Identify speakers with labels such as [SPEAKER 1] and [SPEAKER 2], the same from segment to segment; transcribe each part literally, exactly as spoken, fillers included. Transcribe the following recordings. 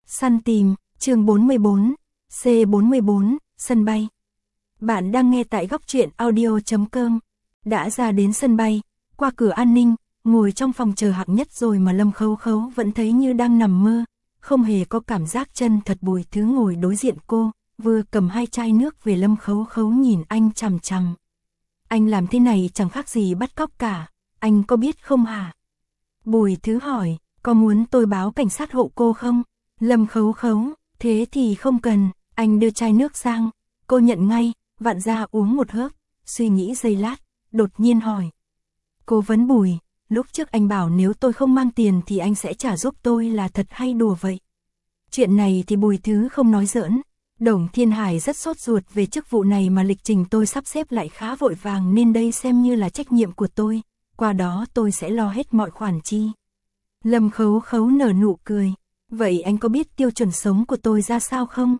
[SPEAKER 1] Săn tìm, chương bốn mươi bốn, C bốn mươi bốn, sân bay. Bạn đang nghe tại góc truyện audio chấm com. Đã ra đến sân bay, qua cửa an ninh, ngồi trong phòng chờ hạng nhất rồi mà Lâm Khấu Khấu vẫn thấy như đang nằm mơ, không hề có cảm giác chân thật. Bùi Thứ ngồi đối diện cô, vừa cầm hai chai nước về. Lâm Khấu Khấu nhìn anh chằm chằm. Anh làm thế này chẳng khác gì bắt cóc cả, anh có biết không hả? Bùi Thứ hỏi, có muốn tôi báo cảnh sát hộ cô không? Lâm Khấu Khấu, thế thì không cần. Anh đưa chai nước sang, cô nhận ngay, vặn ra uống một hớp, suy nghĩ giây lát, đột nhiên hỏi. Cô vấn Bùi, lúc trước anh bảo nếu tôi không mang tiền thì anh sẽ trả giúp tôi, là thật hay đùa vậy? Chuyện này thì Bùi Thứ không nói giỡn. Đồng Thiên Hải rất sốt ruột về chức vụ này mà lịch trình tôi sắp xếp lại khá vội vàng, nên đây xem như là trách nhiệm của tôi, qua đó tôi sẽ lo hết mọi khoản chi. Lâm Khấu Khấu nở nụ cười. Vậy anh có biết tiêu chuẩn sống của tôi ra sao không?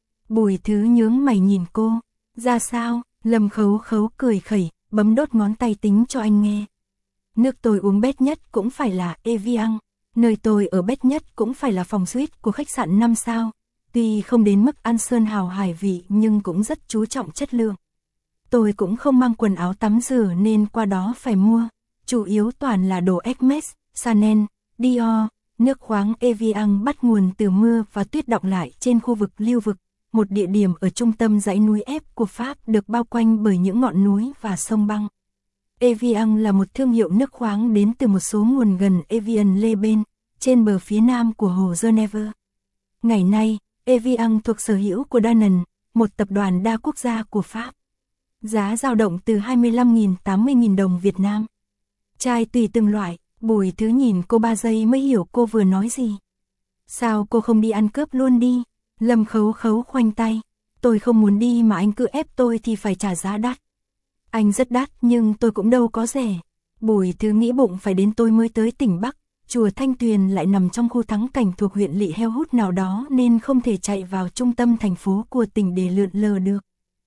[SPEAKER 1] Bùi Thứ nhướng mày nhìn cô. Ra sao? Lâm Khấu Khấu cười khẩy, bấm đốt ngón tay tính cho anh nghe. Nước tôi uống bét nhất cũng phải là Evian, nơi tôi ở bét nhất cũng phải là phòng suite của khách sạn năm sao. Tuy không đến mức ăn sơn hào hải vị nhưng cũng rất chú trọng chất lượng. Tôi cũng không mang quần áo tắm rửa nên qua đó phải mua, chủ yếu toàn là đồ Hermes, Chanel, Dior. Nước khoáng Evian bắt nguồn từ mưa và tuyết đọng lại trên khu vực Lưu Vực, một địa điểm ở trung tâm dãy núi ép của Pháp được bao quanh bởi những ngọn núi và sông băng. Evian là một thương hiệu nước khoáng đến từ một số nguồn gần Evian-les-Bains, trên bờ phía nam của hồ Geneva. Ngày nay, Evian thuộc sở hữu của Danone, một tập đoàn đa quốc gia của Pháp. Giá dao động từ hai mươi lăm nghìn đến tám mươi nghìn đồng Việt Nam. Chai tùy từng loại. Bùi Thứ nhìn cô ba giây mới hiểu cô vừa nói gì. Sao cô không đi ăn cướp luôn đi? Lâm Khấu Khấu khoanh tay. Tôi không muốn đi mà anh cứ ép tôi thì phải trả giá đắt. Anh rất đắt nhưng tôi cũng đâu có rẻ. Bùi Thứ nghĩ bụng phải đến tôi mới tới tỉnh Bắc. Chùa Thanh Tuyền lại nằm trong khu thắng cảnh thuộc huyện Lị Heo Hút nào đó nên không thể chạy vào trung tâm thành phố của tỉnh để lượn lờ được.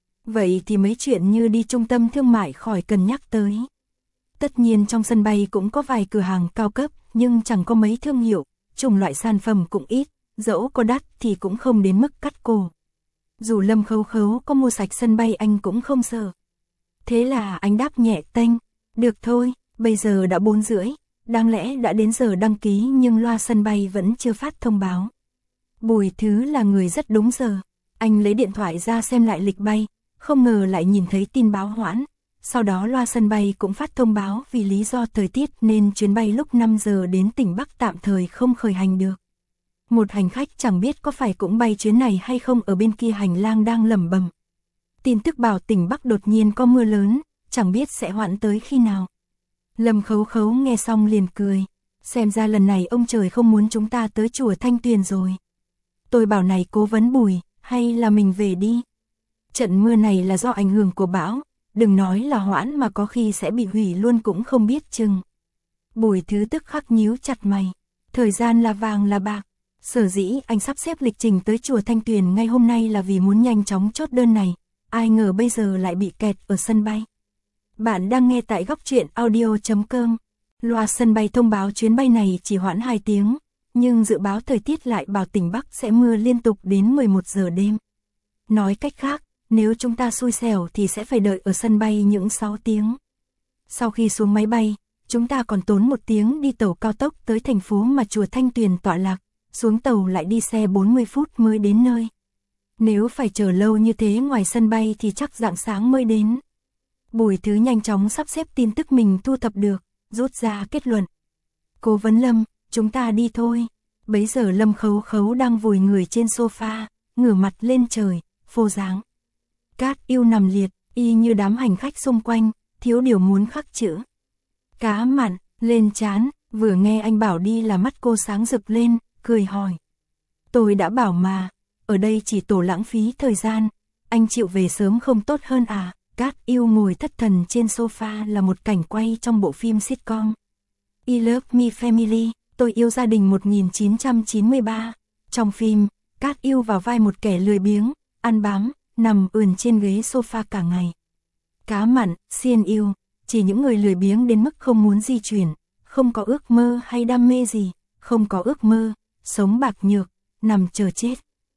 [SPEAKER 1] Vậy thì mấy chuyện như đi trung tâm thương mại khỏi cần nhắc tới. Tất nhiên trong sân bay cũng có vài cửa hàng cao cấp, nhưng chẳng có mấy thương hiệu, chủng loại sản phẩm cũng ít, dẫu có đắt thì cũng không đến mức cắt cổ. Dù Lâm Khấu Khấu có mua sạch sân bay anh cũng không sợ. Thế là anh đáp nhẹ tênh, được thôi, bây giờ đã bốn rưỡi, đáng lẽ đã đến giờ đăng ký nhưng loa sân bay vẫn chưa phát thông báo. Bùi Thứ là người rất đúng giờ, anh lấy điện thoại ra xem lại lịch bay, không ngờ lại nhìn thấy tin báo hoãn. Sau đó loa sân bay cũng phát thông báo vì lý do thời tiết nên chuyến bay lúc năm giờ đến tỉnh Bắc tạm thời không khởi hành được. Một hành khách chẳng biết có phải cũng bay chuyến này hay không ở bên kia hành lang đang lẩm bẩm. Tin tức bảo tỉnh Bắc đột nhiên có mưa lớn, chẳng biết sẽ hoãn tới khi nào. Lâm Khấu Khấu nghe xong liền cười. Xem ra lần này ông trời không muốn chúng ta tới chùa Thanh Tuyền rồi. Tôi bảo này cố vấn Bùi, hay là mình về đi. Trận mưa này là do ảnh hưởng của bão. Đừng nói là hoãn mà có khi sẽ bị hủy luôn cũng không biết chừng. Bùi Thứ tức khắc nhíu chặt mày. Thời gian là vàng là bạc. Sở dĩ anh sắp xếp lịch trình tới chùa Thanh Tuyền ngay hôm nay là vì muốn nhanh chóng chốt đơn này. Ai ngờ bây giờ lại bị kẹt ở sân bay. Bạn đang nghe tại góc truyện audio chấm com. Loa sân bay thông báo chuyến bay này chỉ hoãn hai tiếng. Nhưng dự báo thời tiết lại bảo tỉnh Bắc sẽ mưa liên tục đến mười một giờ đêm. Nói cách khác, nếu chúng ta xui xẻo thì sẽ phải đợi ở sân bay những sáu tiếng. Sau khi xuống máy bay, chúng ta còn tốn một tiếng đi tàu cao tốc tới thành phố mà chùa Thanh Tuyền tọa lạc, xuống tàu lại đi xe bốn mươi phút mới đến nơi. Nếu phải chờ lâu như thế ngoài sân bay thì chắc rạng sáng mới đến. Bùi Thứ nhanh chóng sắp xếp tin tức mình thu thập được, rút ra kết luận. Cố vấn Lâm, chúng ta đi thôi. Bấy giờ Lâm Khấu Khấu đang vùi người trên sofa, ngửa mặt lên trời, phô dáng. Cát Yêu nằm liệt, y như đám hành khách xung quanh, thiếu điều muốn khắc chữ. Cá mặn, lên trán, vừa nghe anh bảo đi là mắt cô sáng rực lên, cười hỏi. Tôi đã bảo mà, ở đây chỉ tổ lãng phí thời gian, anh chịu về sớm không tốt hơn à? Cát Yêu ngồi thất thần trên sofa là một cảnh quay trong bộ phim sitcom. I Love Me Family, tôi yêu gia đình một nghìn chín trăm chín mươi ba. Trong phim, Cát Yêu vào vai một kẻ lười biếng, ăn bám, nằm ườn trên ghế sofa cả ngày. Cá mặn, xiên yêu, chỉ những người lười biếng đến mức không muốn di chuyển, không có ước mơ hay đam mê gì, không có ước mơ, sống bạc nhược, nằm chờ chết.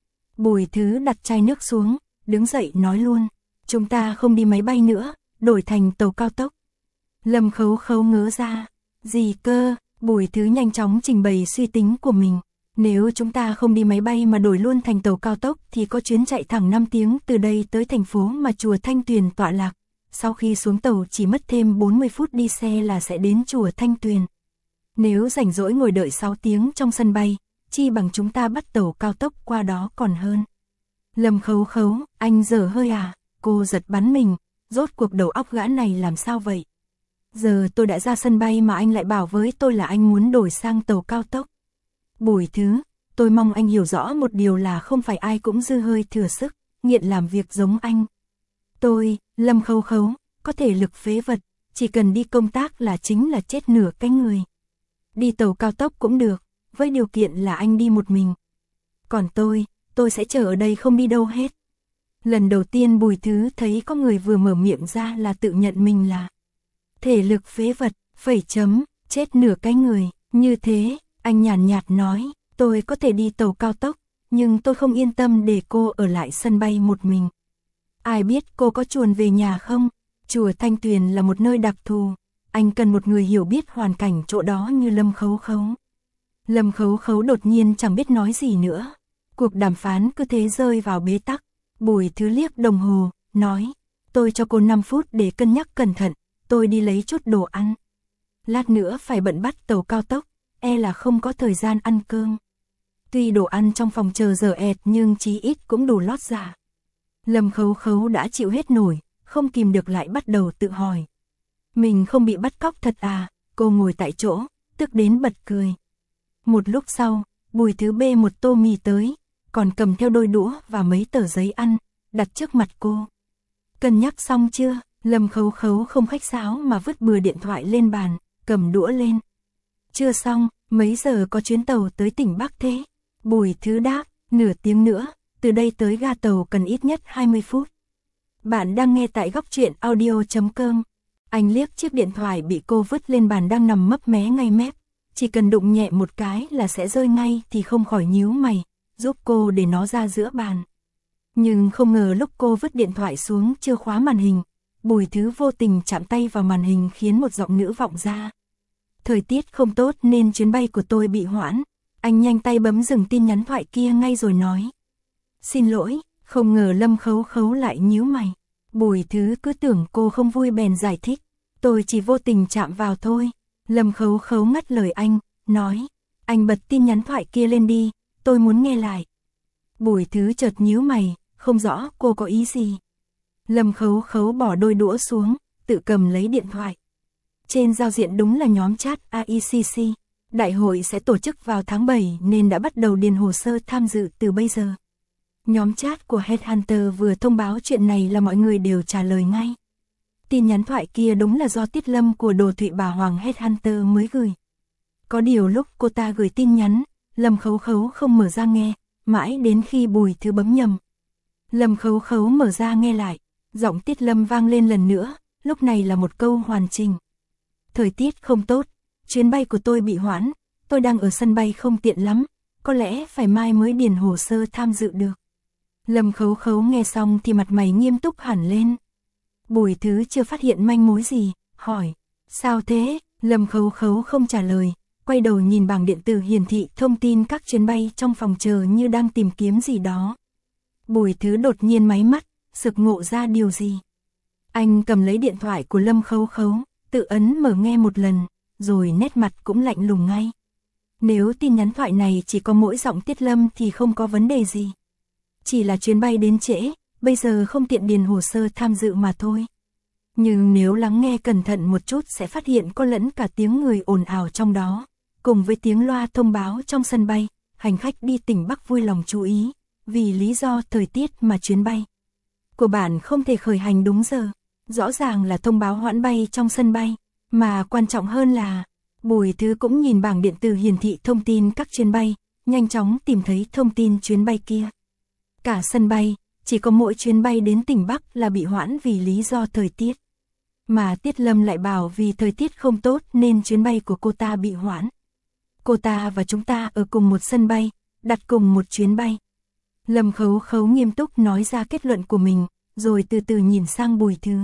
[SPEAKER 1] Bùi Thứ đặt chai nước xuống, đứng dậy nói luôn, chúng ta không đi máy bay nữa, đổi thành tàu cao tốc. Lâm Khấu Khấu ngớ ra, gì cơ? Bùi Thứ nhanh chóng trình bày suy tính của mình. Nếu chúng ta không đi máy bay mà đổi luôn thành tàu cao tốc thì có chuyến chạy thẳng năm tiếng từ đây tới thành phố mà chùa Thanh Tuyền tọa lạc. Sau khi xuống tàu chỉ mất thêm bốn mươi phút đi xe là sẽ đến chùa Thanh Tuyền. Nếu rảnh rỗi ngồi đợi sáu tiếng trong sân bay, chi bằng chúng ta bắt tàu cao tốc qua đó còn hơn. Lâm Khấu Khấu, anh dở hơi à? Cô giật bắn mình, rốt cuộc đầu óc gã này làm sao vậy? Giờ tôi đã ra sân bay mà anh lại bảo với tôi là anh muốn đổi sang tàu cao tốc. Bùi Thứ, tôi mong anh hiểu rõ một điều là không phải ai cũng dư hơi thừa sức, nghiện làm việc giống anh. Tôi, Lâm Khấu Khấu, có thể lực phế vật, chỉ cần đi công tác là chính là chết nửa cái người. Đi tàu cao tốc cũng được, với điều kiện là anh đi một mình. Còn tôi, tôi sẽ chờ ở đây không đi đâu hết. Lần đầu tiên Bùi Thứ thấy có người vừa mở miệng ra là tự nhận mình là thể lực phế vật, phẩy chấm, chết nửa cái người, như thế. Anh nhàn nhạt nói, tôi có thể đi tàu cao tốc, nhưng tôi không yên tâm để cô ở lại sân bay một mình. Ai biết cô có chuồn về nhà không? Chùa Thanh Tuyền là một nơi đặc thù, anh cần một người hiểu biết hoàn cảnh chỗ đó như Lâm Khấu Khấu. Lâm Khấu Khấu đột nhiên chẳng biết nói gì nữa. Cuộc đàm phán cứ thế rơi vào bế tắc. Bùi Thứ liếc đồng hồ, nói, tôi cho cô năm phút để cân nhắc cẩn thận, tôi đi lấy chút đồ ăn. Lát nữa phải bận bắt tàu cao tốc, e là không có thời gian ăn cơm. Tuy đồ ăn trong phòng chờ dở ẹt nhưng chí ít cũng đủ lót dạ. Lâm Khấu Khấu đã chịu hết nổi, không kìm được lại bắt đầu tự hỏi. Mình không bị bắt cóc thật à? Cô ngồi tại chỗ, tức đến bật cười. Một lúc sau, Bùi Thứ bê một tô mì tới, còn cầm theo đôi đũa và mấy tờ giấy ăn, đặt trước mặt cô. Cân nhắc xong chưa? Lâm Khấu Khấu không khách sáo mà vứt bừa điện thoại lên bàn, cầm đũa lên. Chưa xong, mấy giờ có chuyến tàu tới tỉnh Bắc thế? Bùi Thứ đáp, nửa tiếng nữa, từ đây tới ga tàu cần ít nhất hai mươi phút. Bạn đang nghe tại góc truyện audio chấm com. Anh liếc chiếc điện thoại bị cô vứt lên bàn đang nằm mấp mé ngay mép. Chỉ cần đụng nhẹ một cái là sẽ rơi ngay thì không khỏi nhíu mày, giúp cô để nó ra giữa bàn. Nhưng không ngờ lúc cô vứt điện thoại xuống chưa khóa màn hình, Bùi Thứ vô tình chạm tay vào màn hình khiến một giọng nữ vọng ra. Thời tiết không tốt nên chuyến bay của tôi bị hoãn. Anh nhanh tay bấm dừng tin nhắn thoại kia ngay rồi nói. Xin lỗi, không ngờ Lâm Khấu Khấu lại nhíu mày. Bùi Thứ cứ tưởng cô không vui bèn giải thích. Tôi chỉ vô tình chạm vào thôi. Lâm Khấu Khấu ngắt lời anh, nói. Anh bật tin nhắn thoại kia lên đi, tôi muốn nghe lại. Bùi Thứ chợt nhíu mày, không rõ cô có ý gì. Lâm Khấu Khấu bỏ đôi đũa xuống, tự cầm lấy điện thoại. Trên giao diện đúng là nhóm chat a i xê xê. Đại hội sẽ tổ chức vào tháng bảy nên đã bắt đầu điền hồ sơ tham dự từ bây giờ. Nhóm chat của Headhunter vừa thông báo chuyện này là mọi người đều trả lời ngay. Tin nhắn thoại kia đúng là do Tiết Lâm của Đồ Thụy Bà Hoàng Headhunter mới gửi. Có điều lúc cô ta gửi tin nhắn, Lâm Khấu Khấu không mở ra nghe, mãi đến khi Bùi Thứ bấm nhầm. Lâm Khấu Khấu mở ra nghe lại, giọng Tiết Lâm vang lên lần nữa, lúc này là một câu hoàn chỉnh. Thời tiết không tốt, chuyến bay của tôi bị hoãn, tôi đang ở sân bay không tiện lắm, có lẽ phải mai mới điền hồ sơ tham dự được. Lâm Khấu Khấu nghe xong thì mặt mày nghiêm túc hẳn lên. Bùi Thứ chưa phát hiện manh mối gì, hỏi, sao thế? Lâm Khấu Khấu không trả lời, quay đầu nhìn bảng điện tử hiển thị thông tin các chuyến bay trong phòng chờ như đang tìm kiếm gì đó. Bùi Thứ đột nhiên máy mắt, sực ngộ ra điều gì. Anh cầm lấy điện thoại của Lâm Khấu Khấu, tự ấn mở nghe một lần, rồi nét mặt cũng lạnh lùng ngay. Nếu tin nhắn thoại này chỉ có mỗi giọng Tiết Lâm thì không có vấn đề gì. Chỉ là chuyến bay đến trễ, bây giờ không tiện điền hồ sơ tham dự mà thôi. Nhưng nếu lắng nghe cẩn thận một chút sẽ phát hiện có lẫn cả tiếng người ồn ào trong đó, cùng với tiếng loa thông báo trong sân bay, hành khách đi tỉnh Bắc vui lòng chú ý, vì lý do thời tiết mà chuyến bay của bạn không thể khởi hành đúng giờ. Rõ ràng là thông báo hoãn bay trong sân bay, mà quan trọng hơn là, Bùi Thứ cũng nhìn bảng điện tử hiển thị thông tin các chuyến bay, nhanh chóng tìm thấy thông tin chuyến bay kia. Cả sân bay, chỉ có mỗi chuyến bay đến tỉnh Bắc là bị hoãn vì lý do thời tiết. Mà Tiết Lâm lại bảo vì thời tiết không tốt nên chuyến bay của cô ta bị hoãn. Cô ta và chúng ta ở cùng một sân bay, đặt cùng một chuyến bay. Lâm Khấu Khấu nghiêm túc nói ra kết luận của mình, rồi từ từ nhìn sang Bùi Thứ.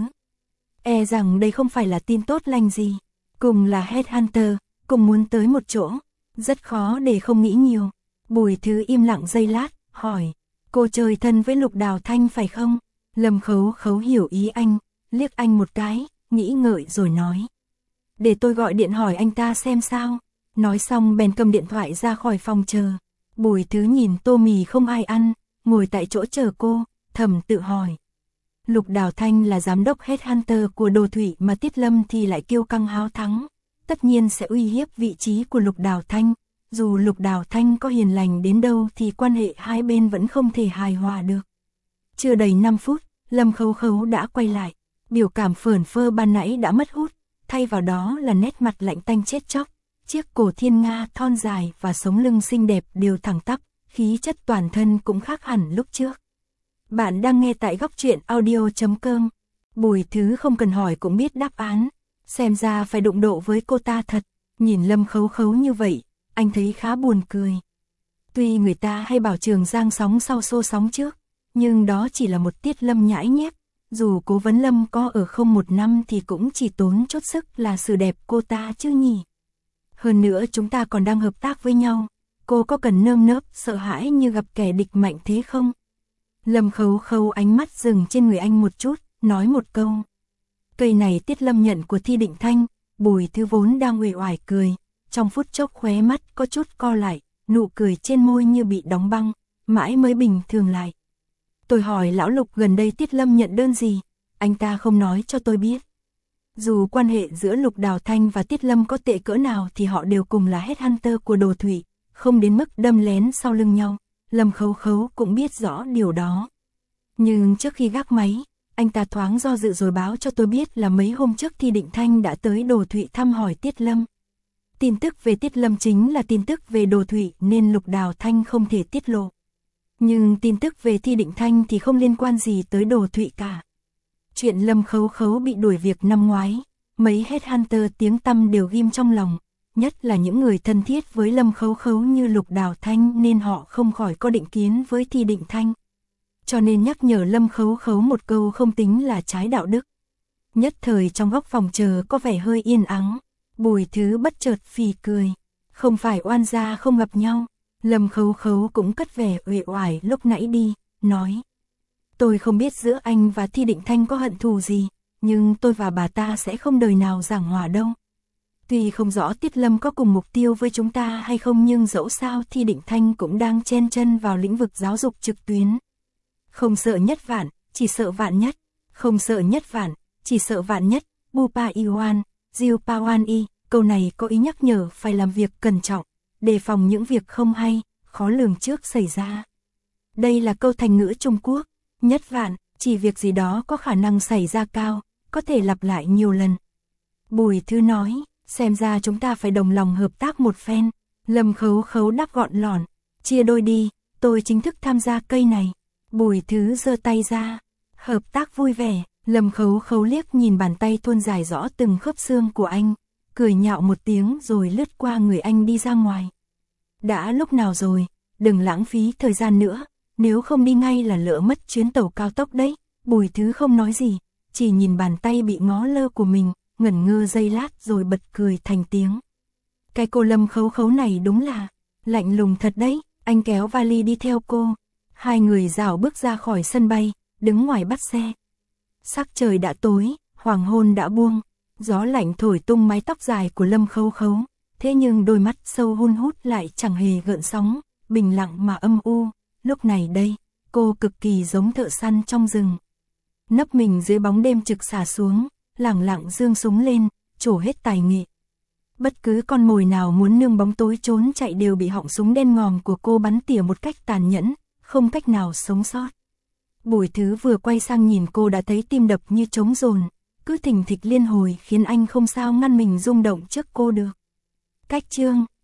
[SPEAKER 1] E rằng đây không phải là tin tốt lành gì. Cùng là headhunter, cùng muốn tới một chỗ. Rất khó để không nghĩ nhiều. Bùi Thứ im lặng giây lát, hỏi. Cô chơi thân với Lục Đào Thanh phải không? Lâm Khấu Khấu hiểu ý anh, liếc anh một cái, nghĩ ngợi rồi nói. Để tôi gọi điện hỏi anh ta xem sao. Nói xong bèn cầm điện thoại ra khỏi phòng chờ. Bùi Thứ nhìn tô mì không ai ăn, ngồi tại chỗ chờ cô, thầm tự hỏi. Lục Đào Thanh là giám đốc headhunter của Đồ Thụy mà Tiết Lâm thì lại kiêu căng háo thắng. Tất nhiên sẽ uy hiếp vị trí của Lục Đào Thanh. Dù Lục Đào Thanh có hiền lành đến đâu thì quan hệ hai bên vẫn không thể hài hòa được. Chưa đầy năm phút, Lâm Khấu Khấu đã quay lại. Biểu cảm phởn phơ ban nãy đã mất hút, thay vào đó là nét mặt lạnh tanh chết chóc. Chiếc cổ thiên nga thon dài và sống lưng xinh đẹp đều thẳng tắp, khí chất toàn thân cũng khác hẳn lúc trước. Bạn đang nghe tại góc truyện audio chấm com. Bùi Thứ không cần hỏi cũng biết đáp án. Xem ra phải đụng độ với cô ta thật. Nhìn Lâm Khấu Khấu như vậy, anh thấy khá buồn cười. Tuy người ta hay bảo Trường Giang sóng sau xô sóng trước, nhưng đó chỉ là một Tiết Lâm nhãi nhép. Dù Cố Vấn Lâm có ở không một năm thì cũng chỉ tốn chút sức là sự đẹp cô ta chứ nhỉ. Hơn nữa chúng ta còn đang hợp tác với nhau. Cô có cần nơm nớp sợ hãi như gặp kẻ địch mạnh thế không? Lâm Khấu Khấu ánh mắt dừng trên người anh một chút, nói một câu. Cây này Tiết Lâm nhận của Thi Định Thanh. Bùi Thứ vốn đang uể oải cười, trong phút chốc khóe mắt có chút co lại, nụ cười trên môi như bị đóng băng, mãi mới bình thường lại. Tôi hỏi lão Lục gần đây Tiết Lâm nhận đơn gì, anh ta không nói cho tôi biết. Dù quan hệ giữa Lục Đào Thanh và Tiết Lâm có tệ cỡ nào thì họ đều cùng là headhunter của Đồ Thụy, không đến mức đâm lén sau lưng nhau. Lâm Khấu Khấu cũng biết rõ điều đó. Nhưng trước khi gác máy, anh ta thoáng do dự rồi báo cho tôi biết là mấy hôm trước Thi Định Thanh đã tới Đồ Thụy thăm hỏi Tiết Lâm. Tin tức về Tiết Lâm chính là tin tức về Đồ Thụy nên Lục Đào Thanh không thể tiết lộ. Nhưng tin tức về Thi Định Thanh thì không liên quan gì tới Đồ Thụy cả. Chuyện Lâm Khấu Khấu bị đuổi việc năm ngoái, mấy headhunter tiếng tăm đều ghim trong lòng, nhất là những người thân thiết với Lâm Khấu Khấu như Lục Đào Thanh nên họ không khỏi có định kiến với Thi Định Thanh. Cho nên nhắc nhở Lâm Khấu Khấu một câu không tính là trái đạo đức. Nhất thời trong góc phòng chờ có vẻ hơi yên ắng, Bùi Thứ bất chợt phì cười. Không phải oan gia không gặp nhau. Lâm Khấu Khấu cũng cất vẻ uể oải lúc nãy đi, nói. Tôi không biết giữa anh và Thi Định Thanh có hận thù gì, nhưng tôi và bà ta sẽ không đời nào giảng hòa đâu. Tuy không rõ Tiết Lâm có cùng mục tiêu với chúng ta hay không nhưng dẫu sao Thi Định Thanh cũng đang chen chân vào lĩnh vực giáo dục trực tuyến. Không sợ nhất vạn, chỉ sợ vạn nhất. Không sợ nhất vạn, chỉ sợ vạn nhất. Bupa Iwan, Diu Pawan I, câu này có ý nhắc nhở phải làm việc cẩn trọng, đề phòng những việc không hay, khó lường trước xảy ra. Đây là câu thành ngữ Trung Quốc. Nhất vạn, chỉ việc gì đó có khả năng xảy ra cao, có thể lặp lại nhiều lần. Bùi Thứ nói, xem ra chúng ta phải đồng lòng hợp tác một phen. Lâm Khấu Khấu đáp gọn lỏn, chia đôi đi, tôi chính thức tham gia cây này. Bùi Thứ giơ tay ra, hợp tác vui vẻ. Lâm Khấu Khấu liếc nhìn bàn tay thuôn dài rõ từng khớp xương của anh, cười nhạo một tiếng rồi lướt qua người anh đi ra ngoài. Đã lúc nào rồi, đừng lãng phí thời gian nữa, nếu không đi ngay là lỡ mất chuyến tàu cao tốc đấy. Bùi Thứ không nói gì, chỉ nhìn bàn tay bị ngó lơ của mình, ngẩn ngơ giây lát rồi bật cười thành tiếng. Cái cô Lâm Khấu Khấu này đúng là lạnh lùng thật đấy. Anh kéo vali đi theo cô. Hai người rảo bước ra khỏi sân bay, đứng ngoài bắt xe. Sắc trời đã tối, hoàng hôn đã buông, gió lạnh thổi tung mái tóc dài của Lâm Khấu Khấu, thế nhưng đôi mắt sâu hun hút lại chẳng hề gợn sóng, bình lặng mà âm u. Lúc này đây, cô cực kỳ giống thợ săn trong rừng. Nấp mình dưới bóng đêm trực xả xuống, lẳng lặng giương súng lên, trổ hết tài nghệ. Bất cứ con mồi nào muốn nương bóng tối trốn chạy đều bị họng súng đen ngòm của cô bắn tỉa một cách tàn nhẫn, không cách nào sống sót. Bùi Thứ vừa quay sang nhìn cô đã thấy tim đập như trống dồn, cứ thình thịch liên hồi khiến anh không sao ngăn mình rung động trước cô được. Cách chương